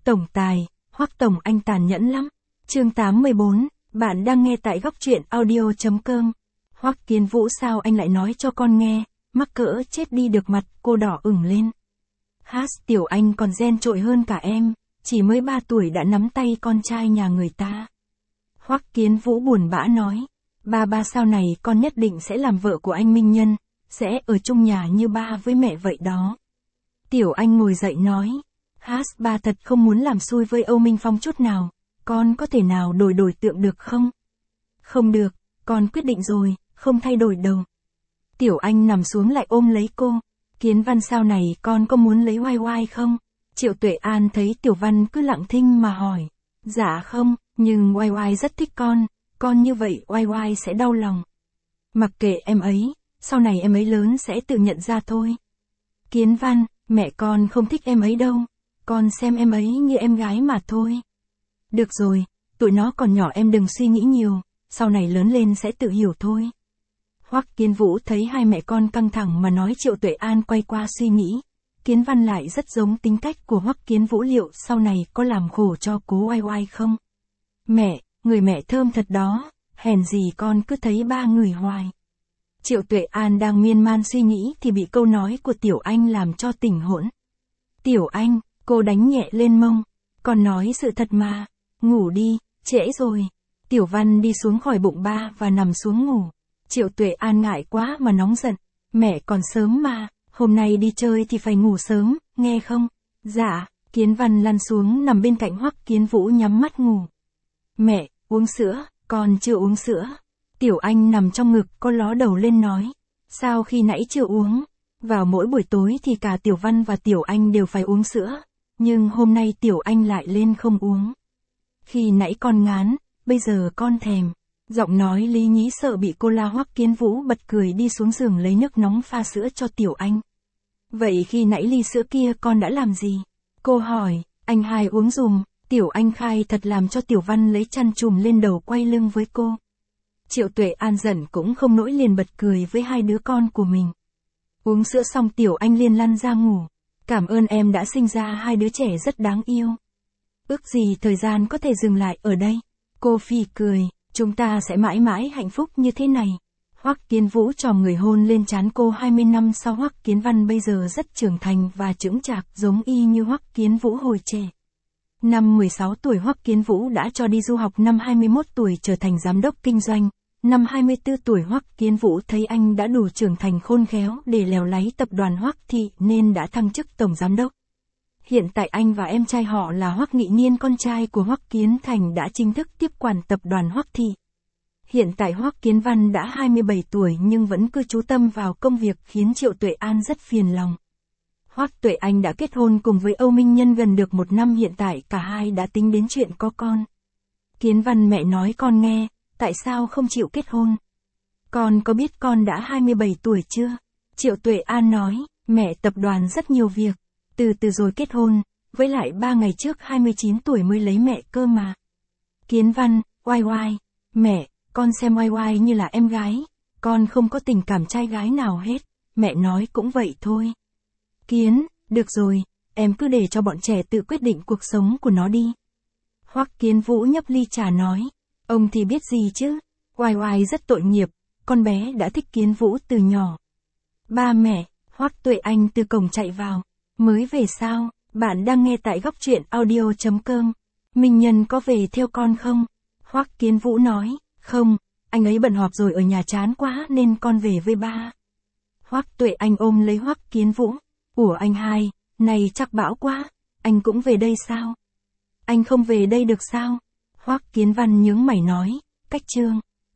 Tổng tài, Hoắc Tổng anh tàn nhẫn lắm. Chương 84, bạn đang nghe tại góc truyện audio.com. Hoắc Kiến Vũ, sao anh lại nói cho con nghe, mắc cỡ chết đi được, mặt cô đỏ ửng lên. Tiểu anh còn ghen trội hơn cả em, chỉ mới 3 tuổi đã nắm tay con trai nhà người ta. Hoắc Kiến Vũ buồn bã nói, ba sau này con nhất định sẽ làm vợ của anh Minh Nhân, sẽ ở chung nhà như ba với mẹ vậy đó. Tiểu anh ngồi dậy nói, ba thật không muốn làm xui với Âu Minh Phong chút nào, con có thể nào đổi tượng được không? Không được, con quyết định rồi, không thay đổi đâu. Tiểu anh nằm xuống lại ôm lấy cô, Kiến Văn sau này con có muốn lấy Oai Oai không? Triệu Tuệ An thấy Tiểu Văn cứ lặng thinh mà hỏi, dạ không, nhưng Oai Oai rất thích con như vậy Oai Oai sẽ đau lòng. Mặc kệ em ấy, sau này em ấy lớn sẽ tự nhận ra thôi. Kiến Văn, mẹ con không thích em ấy đâu, con xem em ấy như em gái mà thôi. Được rồi, tụi nó còn nhỏ, em đừng suy nghĩ nhiều, sau này lớn lên sẽ tự hiểu thôi. Hoắc Kiến Vũ thấy hai mẹ con căng thẳng mà nói, Triệu Tuệ An quay qua suy nghĩ, Kiến Văn lại rất giống tính cách của Hoắc Kiến Vũ, liệu sau này có làm khổ cho cố Oai Oai không? Mẹ, người mẹ thơm thật đó, hèn gì con cứ thấy ba người hoài. Triệu Tuệ An đang miên man suy nghĩ thì bị câu nói của Tiểu Anh làm cho tỉnh hỗn. Tiểu Anh, cô đánh nhẹ lên mông, con nói sự thật mà, ngủ đi, trễ rồi. Tiểu Văn đi xuống khỏi bụng ba và nằm xuống ngủ. Triệu Tuệ An ngại quá mà nóng giận, mẹ còn sớm mà, hôm nay đi chơi thì phải ngủ sớm, nghe không? Dạ. Kiến Văn lăn xuống nằm bên cạnh Hoắc Kiến Vũ nhắm mắt ngủ. Mẹ, uống sữa, con chưa uống sữa. Tiểu Anh nằm trong ngực cô ló đầu lên nói, sao khi nãy chưa uống? Vào mỗi buổi tối thì cả Tiểu Văn và Tiểu Anh đều phải uống sữa, nhưng hôm nay Tiểu Anh lại lên không uống. Khi nãy con ngán, bây giờ con thèm. Giọng nói lý nhí sợ bị cô la. Hoắc Kiến Vũ bật cười đi xuống giường lấy nước nóng pha sữa cho Tiểu Anh. Vậy khi nãy ly sữa kia con đã làm gì? Cô hỏi, anh hai uống dùm. Tiểu Anh khai thật làm cho Tiểu Văn lấy chăn trùm lên đầu quay lưng với cô. Triệu Tuệ An giận cũng không nổi, liền bật cười với hai đứa con của mình. Uống sữa xong Tiểu Anh liền lăn ra ngủ. Cảm ơn em đã sinh ra hai đứa trẻ rất đáng yêu. Ước gì thời gian có thể dừng lại ở đây. Cô phì cười, chúng ta sẽ mãi mãi hạnh phúc như thế này. Hoắc Kiến Vũ chòm người hôn lên trán cô. 20 năm sau, Hoắc Kiến Văn bây giờ rất trưởng thành và chững chạc, giống y như Hoắc Kiến Vũ hồi trẻ. Năm 16 tuổi Hoắc Kiến Vũ đã cho đi du học, năm 21 tuổi trở thành giám đốc kinh doanh. Năm 24 tuổi Hoắc Kiến Vũ thấy anh đã đủ trưởng thành khôn khéo để lèo láy tập đoàn Hoắc Thị nên đã thăng chức tổng giám đốc. Hiện tại anh và em trai họ là Hoắc Nghị Niên, con trai của Hoắc Kiến Thành, đã chính thức tiếp quản tập đoàn Hoắc Thị. Hiện tại Hoắc Kiến Văn đã 27 tuổi nhưng vẫn cứ chú tâm vào công việc khiến Triệu Tuệ An rất phiền lòng. Hoắc Tuệ Anh đã kết hôn cùng với Âu Minh Nhân gần được 1 năm, hiện tại cả hai đã tính đến chuyện có con. Kiến Văn, mẹ nói con nghe, tại sao không chịu kết hôn? Con có biết con đã 27 tuổi chưa? Triệu Tuệ An nói, mẹ, tập đoàn rất nhiều việc, từ từ rồi kết hôn, với lại 3 ngày trước 29 tuổi mới lấy mẹ cơ mà. Kiến Văn, Oai Oai, mẹ, con xem Oai Oai như là em gái, con không có tình cảm trai gái nào hết, mẹ nói cũng vậy thôi. Kiến, được rồi, em cứ để cho bọn trẻ tự quyết định cuộc sống của nó đi. Hoắc Kiến Vũ nhấp ly trà nói, ông thì biết gì chứ, Oai Oai rất tội nghiệp, con bé đã thích Kiến Vũ từ nhỏ. Ba mẹ, Hoắc Tuệ Anh từ cổng chạy vào, mới về sao? Bạn đang nghe tại góc truyện audio.com. Minh Nhân có về theo con không? Hoắc Kiến Vũ nói, không, anh ấy bận họp rồi, ở nhà chán quá nên con về với ba. Hoắc Tuệ Anh ôm lấy Hoắc Kiến Vũ, ủa anh hai, này chắc bão quá, anh cũng về đây sao? Anh không về đây được sao? Hoắc Kiến Văn nhướng mày nói, cách chương.